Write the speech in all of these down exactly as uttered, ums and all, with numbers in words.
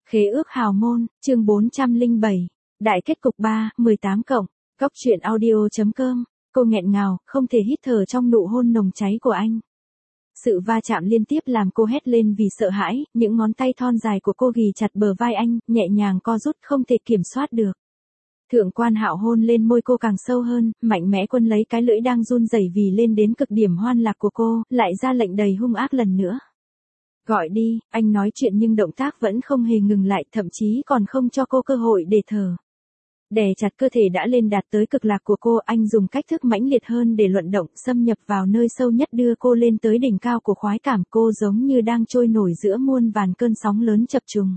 Khế ước hào môn, chương bốn trăm lẻ bảy. Đại kết cục ba, mười tám cộng. Góc truyện audio.com. Cô nghẹn ngào, không thể hít thở trong nụ hôn nồng cháy của anh. Sự va chạm liên tiếp làm cô hét lên vì sợ hãi, những ngón tay thon dài của cô ghì chặt bờ vai anh, nhẹ nhàng co rút không thể kiểm soát được. Thượng Quan Hạo hôn lên môi cô càng sâu hơn, mạnh mẽ quân lấy cái lưỡi đang run rẩy vì lên đến cực điểm hoan lạc của cô, lại ra lệnh đầy hung ác lần nữa. Gọi đi, anh nói chuyện nhưng động tác vẫn không hề ngừng lại, thậm chí còn không cho cô cơ hội để thở. Đè chặt cơ thể đã lên đạt tới cực lạc của cô, anh dùng cách thức mãnh liệt hơn để luận động, xâm nhập vào nơi sâu nhất đưa cô lên tới đỉnh cao của khoái cảm, cô giống như đang trôi nổi giữa muôn vàn cơn sóng lớn chập trùng.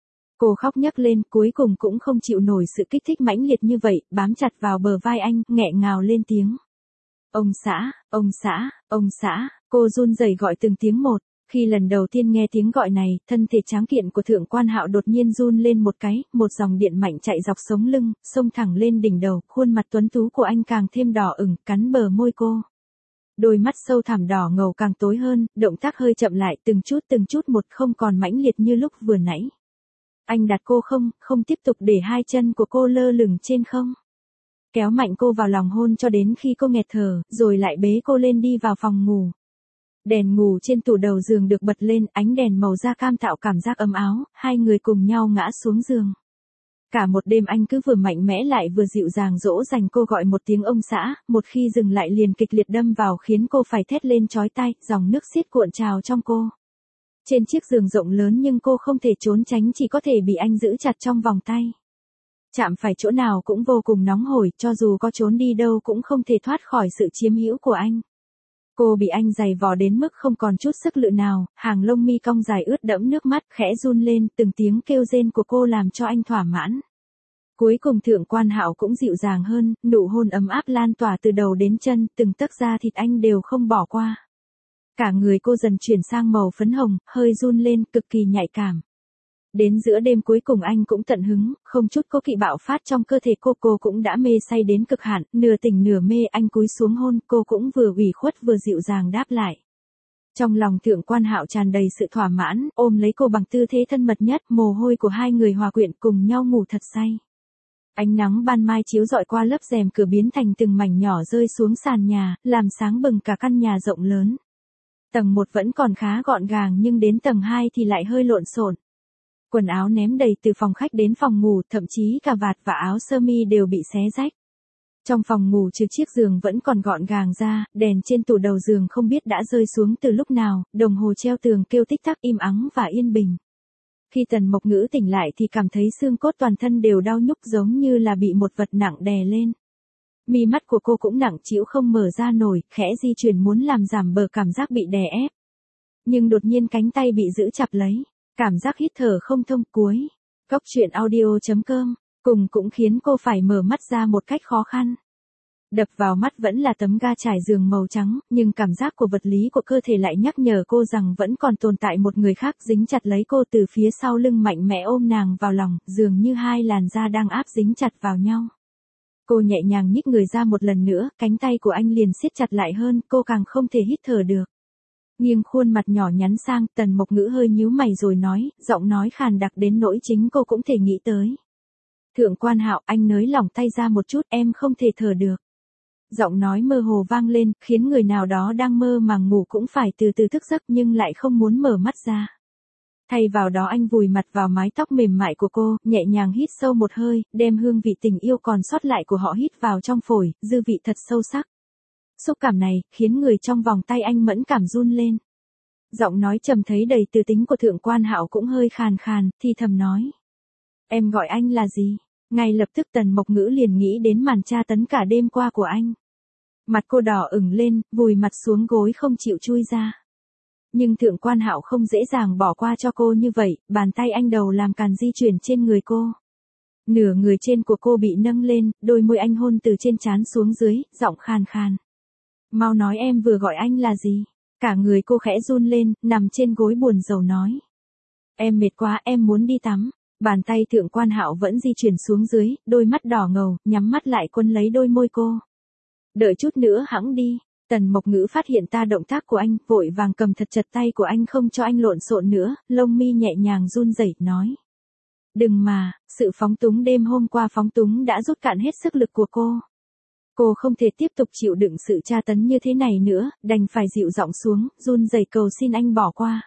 Cô khóc nhấc lên, cuối cùng cũng không chịu nổi sự kích thích mãnh liệt như vậy, bám chặt vào bờ vai anh, nghẹn ngào lên tiếng. Ông xã, ông xã, ông xã, cô run rẩy gọi từng tiếng một. Khi lần đầu tiên nghe tiếng gọi này, thân thể tráng kiện của Thượng Quan Hạo đột nhiên run lên một cái, một dòng điện mạnh chạy dọc sống lưng, xông thẳng lên đỉnh đầu, khuôn mặt tuấn tú của anh càng thêm đỏ ửng, cắn bờ môi cô. Đôi mắt sâu thẳm đỏ ngầu càng tối hơn, động tác hơi chậm lại, từng chút từng chút một, không còn mãnh liệt như lúc vừa nãy. Anh đặt cô không, không tiếp tục để hai chân của cô lơ lửng trên không. Kéo mạnh cô vào lòng hôn cho đến khi cô nghẹt thở, rồi lại bế cô lên đi vào phòng ngủ. Đèn ngủ trên tủ đầu giường được bật lên, ánh đèn màu da cam tạo cảm giác ấm áo, hai người cùng nhau ngã xuống giường. Cả một đêm anh cứ vừa mạnh mẽ lại vừa dịu dàng dỗ dành cô gọi một tiếng ông xã, một khi dừng lại liền kịch liệt đâm vào khiến cô phải thét lên chói tai, dòng nước xiết cuộn trào trong cô. Trên chiếc giường rộng lớn nhưng cô không thể trốn tránh, chỉ có thể bị anh giữ chặt trong vòng tay. Chạm phải chỗ nào cũng vô cùng nóng hổi, cho dù có trốn đi đâu cũng không thể thoát khỏi sự chiếm hữu của anh. Cô bị anh giày vò đến mức không còn chút sức lự nào, hàng lông mi cong dài ướt đẫm nước mắt, khẽ run lên, từng tiếng kêu rên của cô làm cho anh thỏa mãn. Cuối cùng Thượng Quan Hạo cũng dịu dàng hơn, nụ hôn ấm áp lan tỏa từ đầu đến chân, từng tấc da thịt anh đều không bỏ qua. Cả người cô dần chuyển sang màu phấn hồng, hơi run lên, cực kỳ nhạy cảm. Đến giữa đêm cuối cùng anh cũng tận hứng, không chút cố kỵ bạo phát trong cơ thể cô, cô cũng đã mê say đến cực hạn, nửa tỉnh nửa mê, anh cúi xuống hôn, cô cũng vừa ủy khuất vừa dịu dàng đáp lại. Trong lòng Thượng Quan Hạo tràn đầy sự thỏa mãn, ôm lấy cô bằng tư thế thân mật nhất, mồ hôi của hai người hòa quyện cùng nhau ngủ thật say. Ánh nắng ban mai chiếu rọi qua lớp rèm cửa biến thành từng mảnh nhỏ rơi xuống sàn nhà, làm sáng bừng cả căn nhà rộng lớn. Tầng một vẫn còn khá gọn gàng nhưng đến tầng hai thì lại hơi lộn xộn. Quần áo ném đầy từ phòng khách đến phòng ngủ, thậm chí cả vạt và áo sơ mi đều bị xé rách. Trong phòng ngủ trừ chiếc giường vẫn còn gọn gàng ra, đèn trên tủ đầu giường không biết đã rơi xuống từ lúc nào, đồng hồ treo tường kêu tích tắc im ắng và yên bình. Khi Tần Mộc Ngữ tỉnh lại thì cảm thấy xương cốt toàn thân đều đau nhức giống như là bị một vật nặng đè lên. Mi mắt của cô cũng nặng trĩu không mở ra nổi, khẽ di chuyển muốn làm giảm bờ cảm giác bị đè ép. Nhưng đột nhiên cánh tay bị giữ chặt lấy. Cảm giác hít thở không thông cuối. Góc truyện audio.com. Cùng cũng khiến cô phải mở mắt ra một cách khó khăn. Đập vào mắt vẫn là tấm ga trải giường màu trắng, nhưng cảm giác của vật lý của cơ thể lại nhắc nhở cô rằng vẫn còn tồn tại một người khác dính chặt lấy cô từ phía sau lưng, mạnh mẽ ôm nàng vào lòng, dường như hai làn da đang áp dính chặt vào nhau. Cô nhẹ nhàng nhích người ra một lần nữa, cánh tay của anh liền siết chặt lại hơn, cô càng không thể hít thở được. Nghiêng khuôn mặt nhỏ nhắn sang, Tần Mộc Ngữ hơi nhíu mày rồi nói, giọng nói khàn đặc đến nỗi chính cô cũng thể nghĩ tới. Thượng Quan Hạo, anh nới lỏng tay ra một chút, em không thể thở được. Giọng nói mơ hồ vang lên, khiến người nào đó đang mơ màng ngủ cũng phải từ từ thức giấc nhưng lại không muốn mở mắt ra. Thay vào đó anh vùi mặt vào mái tóc mềm mại của cô, nhẹ nhàng hít sâu một hơi, đem hương vị tình yêu còn sót lại của họ hít vào trong phổi, dư vị thật sâu sắc. Xúc cảm này, khiến người trong vòng tay anh mẫn cảm run lên. Giọng nói trầm thấy đầy từ tính của Thượng Quan Hạo cũng hơi khàn khàn, thì thầm nói. Em gọi anh là gì? Ngay lập tức Tần Mộc Ngữ liền nghĩ đến màn tra tấn cả đêm qua của anh. Mặt cô đỏ ửng lên, vùi mặt xuống gối không chịu chui ra. Nhưng Thượng Quan Hạo không dễ dàng bỏ qua cho cô như vậy, bàn tay anh đầu làm càn di chuyển trên người cô. Nửa người trên của cô bị nâng lên, đôi môi anh hôn từ trên trán xuống dưới, giọng khàn khàn. Mau nói em vừa gọi anh là gì? Cả người cô khẽ run lên, nằm trên gối buồn rầu nói. Em mệt quá, em muốn đi tắm. Bàn tay Thượng Quan Hạo vẫn di chuyển xuống dưới, đôi mắt đỏ ngầu, nhắm mắt lại quân lấy đôi môi cô. Đợi chút nữa hẵng đi. Tần Mộc Ngữ phát hiện ta động tác của anh, vội vàng cầm thật chặt tay của anh không cho anh lộn xộn nữa, lông mi nhẹ nhàng run rẩy nói. Đừng mà, sự phóng túng đêm hôm qua phóng túng đã rút cạn hết sức lực của cô. Cô không thể tiếp tục chịu đựng sự tra tấn như thế này nữa, đành phải dịu giọng xuống, run rẩy cầu xin anh bỏ qua.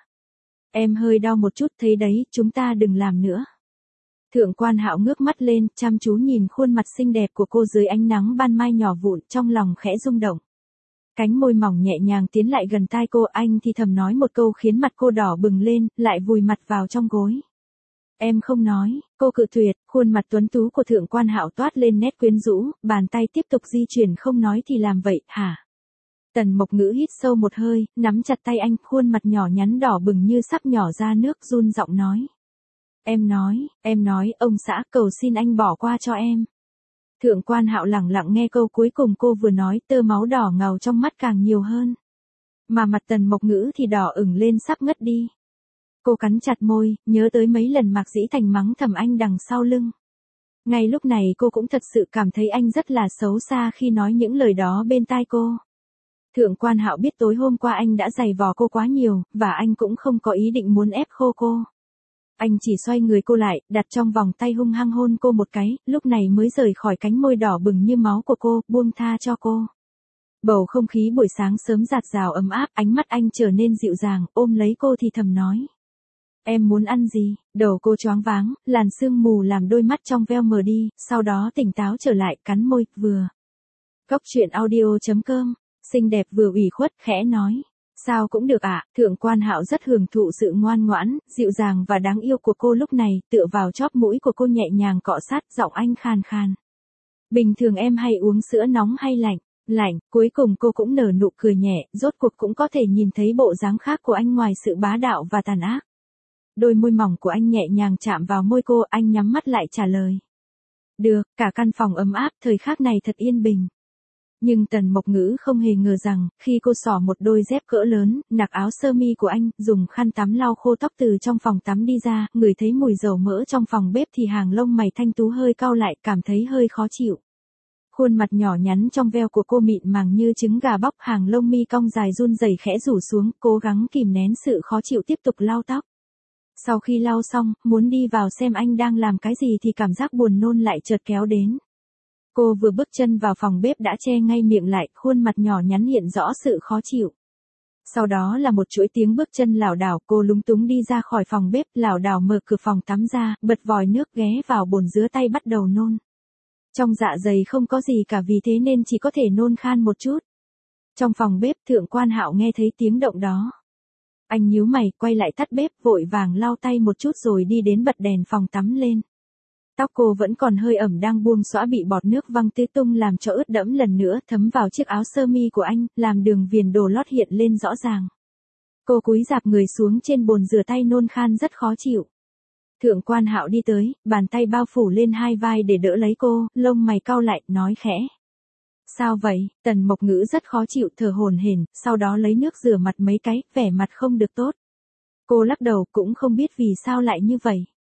Em hơi đau một chút thấy đấy, chúng ta đừng làm nữa. Thượng quan Hạo ngước mắt lên, chăm chú nhìn khuôn mặt xinh đẹp của cô dưới ánh nắng ban mai nhỏ vụn, trong lòng khẽ rung động. Cánh môi mỏng nhẹ nhàng tiến lại gần tai cô, anh thì thầm nói một câu khiến mặt cô đỏ bừng lên, lại vùi mặt vào trong gối. Em không nói, cô cự tuyệt, khuôn mặt tuấn tú của thượng quan Hạo toát lên nét quyến rũ, bàn tay tiếp tục di chuyển không nói thì làm vậy, hả? Tần Mộc Ngữ hít sâu một hơi, nắm chặt tay anh, khuôn mặt nhỏ nhắn đỏ bừng như sắp nhỏ ra nước, run giọng nói. Em nói, em nói, ông xã cầu xin anh bỏ qua cho em. Thượng quan Hạo lẳng lặng nghe câu cuối cùng cô vừa nói, tơ máu đỏ ngầu trong mắt càng nhiều hơn. Mà mặt Tần Mộc Ngữ thì đỏ ửng lên sắp ngất đi. Cô cắn chặt môi, nhớ tới mấy lần Mạc Dĩ Thành mắng thầm anh đằng sau lưng. Ngay lúc này cô cũng thật sự cảm thấy anh rất là xấu xa khi nói những lời đó bên tai cô. Thượng quan Hạo biết tối hôm qua anh đã giày vò cô quá nhiều, và anh cũng không có ý định muốn ép khô cô. Anh chỉ xoay người cô lại, đặt trong vòng tay hung hăng hôn cô một cái, lúc này mới rời khỏi cánh môi đỏ bừng như máu của cô, buông tha cho cô. Bầu không khí buổi sáng sớm rạt rào ấm áp, ánh mắt anh trở nên dịu dàng, ôm lấy cô thì thầm nói. Em muốn ăn gì? Đầu cô choáng váng, làn sương mù làm đôi mắt trong veo mờ đi, sau đó tỉnh táo trở lại, cắn môi, vừa. Góc truyện audio chấm com, xinh đẹp vừa ủy khuất, khẽ nói. Sao cũng được ạ, à? Thượng quan Hạo rất hưởng thụ sự ngoan ngoãn, dịu dàng và đáng yêu của cô lúc này, tựa vào chóp mũi của cô nhẹ nhàng cọ sát, giọng anh khàn khàn. Bình thường em hay uống sữa nóng hay lạnh? Lạnh, cuối cùng cô cũng nở nụ cười nhẹ, rốt cuộc cũng có thể nhìn thấy bộ dáng khác của anh ngoài sự bá đạo và tàn ác. Đôi môi mỏng của anh nhẹ nhàng chạm vào môi cô, anh nhắm mắt lại trả lời. Được, cả căn phòng ấm áp, thời khắc này thật yên bình. Nhưng Tần Mộc Ngữ không hề ngờ rằng, khi cô xỏ một đôi dép cỡ lớn, nặc áo sơ mi của anh, dùng khăn tắm lau khô tóc từ trong phòng tắm đi ra, ngửi thấy mùi dầu mỡ trong phòng bếp thì hàng lông mày thanh tú hơi cau lại, cảm thấy hơi khó chịu. Khuôn mặt nhỏ nhắn trong veo của cô mịn màng như trứng gà bóc, hàng lông mi cong dài run rẩy khẽ rủ xuống, cố gắng kìm nén sự khó chịu tiếp tục lau tóc. Sau khi lau xong, muốn đi vào xem anh đang làm cái gì thì cảm giác buồn nôn lại chợt kéo đến. Cô vừa bước chân vào phòng bếp đã che ngay miệng lại, khuôn mặt nhỏ nhắn hiện rõ sự khó chịu. Sau đó là một chuỗi tiếng bước chân lảo đảo, cô lúng túng đi ra khỏi phòng bếp, lảo đảo mở cửa phòng tắm ra, bật vòi nước ghé vào bồn rửa tay bắt đầu nôn. Trong dạ dày không có gì cả vì thế nên chỉ có thể nôn khan một chút. Trong phòng bếp Thượng quan Hạo nghe thấy tiếng động đó. Anh nhíu mày, quay lại tắt bếp, vội vàng lau tay một chút rồi đi đến bật đèn phòng tắm lên. Tóc cô vẫn còn hơi ẩm đang buông xõa bị bọt nước văng tứ tung làm cho ướt đẫm lần nữa thấm vào chiếc áo sơ mi của anh, làm đường viền đồ lót hiện lên rõ ràng. Cô cúi rạp người xuống trên bồn rửa tay nôn khan rất khó chịu. Thượng quan Hạo đi tới, bàn tay bao phủ lên hai vai để đỡ lấy cô, lông mày cau lại, nói khẽ. Sao vậy? Tần Mộc Ngữ rất khó chịu, thở hổn hển, sau đó lấy nước rửa mặt mấy cái, vẻ mặt không được tốt. Cô lắc đầu, cũng không biết vì sao lại như vậy.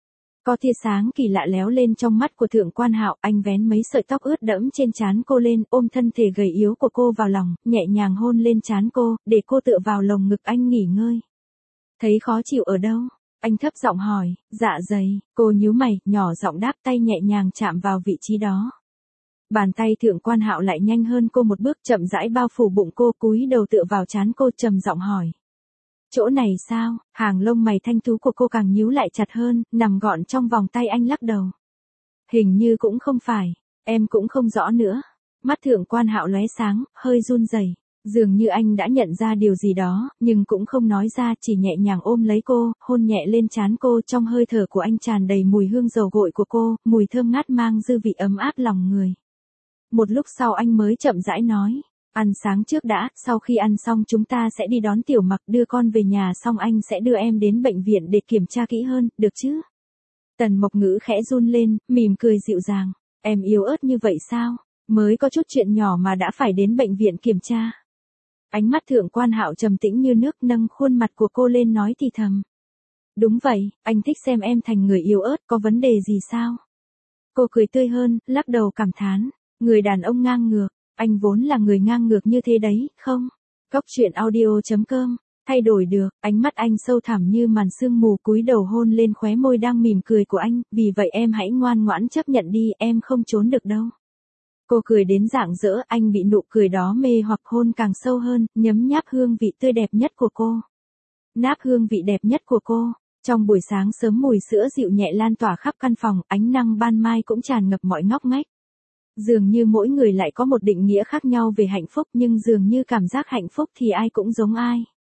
Có tia sáng kỳ lạ léo lên trong mắt của Thượng quan Hạo, anh vén mấy sợi tóc ướt đẫm trên trán cô lên, ôm thân thể gầy yếu của cô vào lòng, nhẹ nhàng hôn lên trán cô, để cô tựa vào lồng ngực anh nghỉ ngơi. Thấy khó chịu ở đâu? Anh thấp giọng hỏi. Dạ dày. Cô nhíu mày, nhỏ giọng đáp, tay nhẹ nhàng chạm vào vị trí đó. Bàn tay Thượng quan Hạo lại nhanh hơn cô một bước, chậm rãi bao phủ bụng cô, cúi đầu tựa vào trán cô, trầm giọng hỏi. Chỗ này sao? Hàng lông mày thanh tú của cô càng nhíu lại chặt hơn, nằm gọn trong vòng tay anh lắc đầu. Hình như cũng không phải, em cũng không rõ nữa. Mắt Thượng quan Hạo lóe sáng, hơi run rẩy. Dường như anh đã nhận ra điều gì đó, nhưng cũng không nói ra, chỉ nhẹ nhàng ôm lấy cô, hôn nhẹ lên trán cô, trong hơi thở của anh tràn đầy mùi hương dầu gội của cô, mùi thơm ngát mang dư vị ấm áp lòng người. Một lúc sau anh mới chậm rãi nói. Ăn sáng trước đã, sau khi ăn xong chúng ta sẽ đi đón Tiểu Mặc, đưa con về nhà xong anh sẽ đưa em đến bệnh viện để kiểm tra kỹ hơn, được chứ? Tần Mộc Ngữ khẽ run lên, mỉm cười dịu dàng. Em yếu ớt như vậy sao? Mới có chút chuyện nhỏ mà đã phải đến bệnh viện kiểm tra. Ánh mắt Thượng quan Hạo trầm tĩnh như nước, nâng khuôn mặt của cô lên nói thì thầm. Đúng vậy, anh thích xem em thành người yếu ớt, có vấn đề gì sao? Cô cười tươi hơn, lắc đầu cảm thán. Người đàn ông ngang ngược. Anh vốn là người ngang ngược như thế đấy, không? Góc truyện audio chấm com Thay đổi được, ánh mắt anh sâu thẳm như màn sương mù, cúi đầu hôn lên khóe môi đang mỉm cười của anh, vì vậy em hãy ngoan ngoãn chấp nhận đi, em không trốn được đâu. Cô cười đến rạng rỡ, anh bị nụ cười đó mê hoặc, hôn càng sâu hơn, nhấm nháp hương vị tươi đẹp nhất của cô. Náp hương vị đẹp nhất của cô. Trong buổi sáng sớm mùi sữa dịu nhẹ lan tỏa khắp căn phòng, ánh nắng ban mai cũng tràn ngập mọi ngóc ngách. Dường như mỗi người lại có một định nghĩa khác nhau về hạnh phúc, nhưng dường như cảm giác hạnh phúc thì ai cũng giống ai.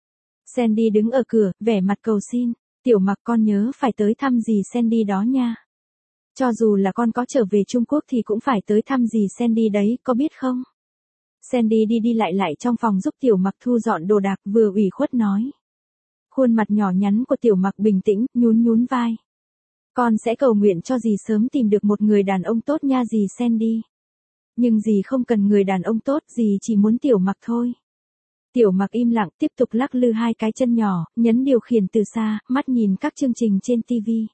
Sandy đứng ở cửa, vẻ mặt cầu xin, Tiểu Mặc con nhớ phải tới thăm dì Sandy đó nha. Cho dù là con có trở về Trung Quốc thì cũng phải tới thăm dì Sandy đấy, có biết không? Sandy đi đi lại lại trong phòng giúp Tiểu Mặc thu dọn đồ đạc, vừa ủy khuất nói. Khuôn mặt nhỏ nhắn của Tiểu Mặc bình tĩnh, nhún nhún vai. Con sẽ cầu nguyện cho dì sớm tìm được một người đàn ông tốt nha dì Sandy. Nhưng dì không cần người đàn ông tốt, dì chỉ muốn Tiểu Mặc thôi. Tiểu Mặc im lặng, tiếp tục lắc lư hai cái chân nhỏ, nhấn điều khiển từ xa, mắt nhìn các chương trình trên ti vi.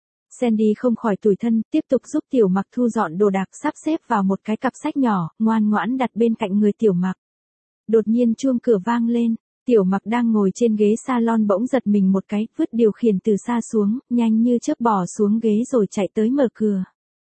Sandy không khỏi tủi thân, tiếp tục giúp Tiểu Mặc thu dọn đồ đạc, sắp xếp vào một cái cặp sách nhỏ, ngoan ngoãn đặt bên cạnh người Tiểu Mặc. Đột nhiên chuông cửa vang lên, Tiểu Mặc đang ngồi trên ghế salon bỗng giật mình một cái, vứt điều khiển từ xa xuống, nhanh như chớp bò xuống ghế rồi chạy tới mở cửa.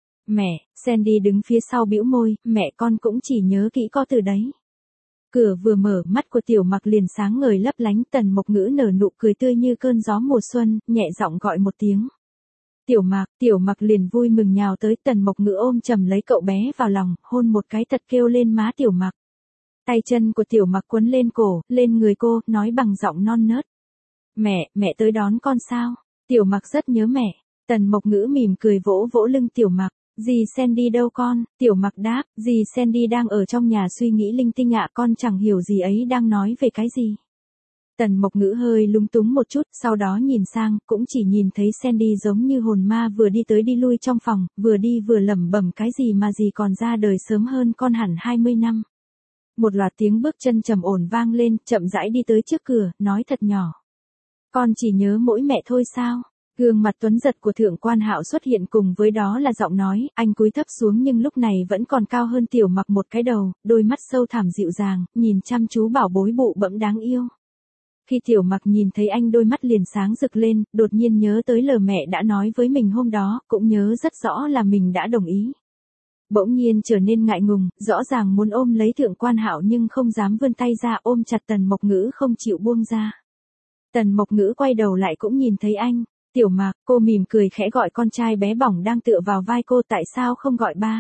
Mẹ, Sandy đứng phía sau bĩu môi, mẹ con cũng chỉ nhớ kỹ có từ đấy. Cửa vừa mở, mắt của Tiểu Mặc liền sáng ngời lấp lánh, Tần Mộc Ngữ nở nụ cười tươi như cơn gió mùa xuân, nhẹ giọng gọi một tiếng. Tiểu Mặc, Tiểu Mặc liền vui mừng nhào tới, Tần Mộc Ngữ ôm chầm lấy cậu bé vào lòng, hôn một cái thật kêu lên má Tiểu Mặc. Tay chân của Tiểu Mặc quấn lên cổ, lên người cô, nói bằng giọng non nớt. Mẹ, mẹ tới đón con sao? Tiểu Mặc rất nhớ mẹ. Tần Mộc Ngữ mỉm cười vỗ vỗ lưng Tiểu Mặc. Dì Sandy đâu con? Tiểu Mặc đáp, dì Sandy đang ở trong nhà suy nghĩ linh tinh ạ, con chẳng hiểu dì ấy đang nói về cái gì. Tần Mộc Ngữ hơi lúng túng một chút, sau đó nhìn sang, cũng chỉ nhìn thấy Sandy giống như hồn ma vừa đi tới đi lui trong phòng, vừa đi vừa lẩm bẩm cái gì mà dì còn ra đời sớm hơn con hẳn hai mươi năm. Một loạt tiếng bước chân trầm ổn vang lên, chậm rãi đi tới trước cửa, nói thật nhỏ. Con chỉ nhớ mỗi mẹ thôi sao? Gương mặt tuấn giật của Thượng Quan Hạo xuất hiện, cùng với đó là giọng nói, anh cúi thấp xuống nhưng lúc này vẫn còn cao hơn Tiểu Mặc một cái đầu, đôi mắt sâu thẳm dịu dàng, nhìn chăm chú bảo bối bụ bẫm đáng yêu. Khi Tiểu Mặc nhìn thấy anh, đôi mắt liền sáng rực lên, đột nhiên nhớ tới lời mẹ đã nói với mình hôm đó, cũng nhớ rất rõ là mình đã đồng ý. Bỗng nhiên trở nên ngại ngùng, rõ ràng muốn ôm lấy Thượng Quan Hạo nhưng không dám vươn tay ra, ôm chặt Tần Mộc Ngữ không chịu buông ra. Tần Mộc Ngữ quay đầu lại cũng nhìn thấy anh. Tiểu Mặc, cô mỉm cười khẽ gọi con trai bé bỏng đang tựa vào vai cô, tại sao không gọi ba?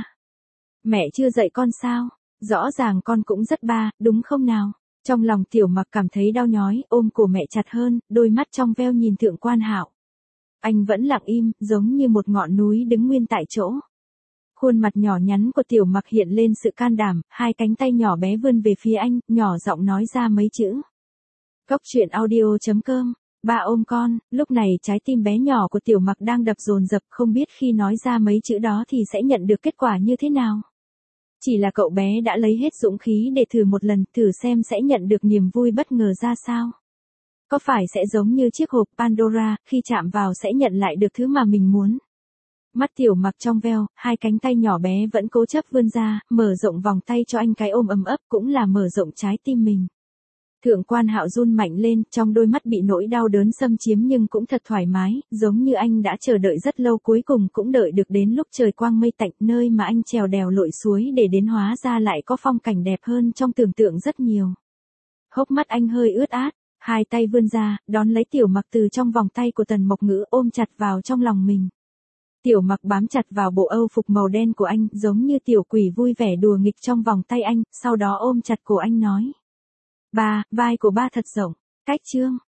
Mẹ chưa dạy con sao? Rõ ràng con cũng rất ba, đúng không nào? Trong lòng Tiểu Mặc cảm thấy đau nhói, ôm cổ mẹ chặt hơn, đôi mắt trong veo nhìn Thượng Quan Hạo. Anh vẫn lặng im, giống như một ngọn núi đứng nguyên tại chỗ. Khuôn mặt nhỏ nhắn của Tiểu Mặc hiện lên sự can đảm, hai cánh tay nhỏ bé vươn về phía anh, nhỏ giọng nói ra mấy chữ. Cốc truyện audio chấm com. Ba ôm con. Lúc này trái tim bé nhỏ của Tiểu Mặc đang đập dồn dập, không biết khi nói ra mấy chữ đó thì sẽ nhận được kết quả như thế nào. Chỉ là cậu bé đã lấy hết dũng khí để thử một lần, thử xem sẽ nhận được niềm vui bất ngờ ra sao. Có phải sẽ giống như chiếc hộp Pandora, khi chạm vào sẽ nhận lại được thứ mà mình muốn. Mắt Tiểu Mặc trong veo, hai cánh tay nhỏ bé vẫn cố chấp vươn ra, mở rộng vòng tay cho anh cái ôm ấm ấp, cũng là mở rộng trái tim mình. Thượng Quan Hạo run mạnh lên, trong đôi mắt bị nỗi đau đớn xâm chiếm nhưng cũng thật thoải mái, giống như anh đã chờ đợi rất lâu, cuối cùng cũng đợi được đến lúc trời quang mây tạnh, nơi mà anh trèo đèo lội suối để đến hóa ra lại có phong cảnh đẹp hơn trong tưởng tượng rất nhiều. Hốc mắt anh hơi ướt át, hai tay vươn ra, đón lấy Tiểu Mặc từ trong vòng tay của Tần Mộc Ngữ, ôm chặt vào trong lòng mình. Tiểu Mặc bám chặt vào bộ âu phục màu đen của anh, giống như tiểu quỷ vui vẻ đùa nghịch trong vòng tay anh, sau đó ôm chặt cổ anh nói. Ba, vai của ba thật rộng. Cách chương.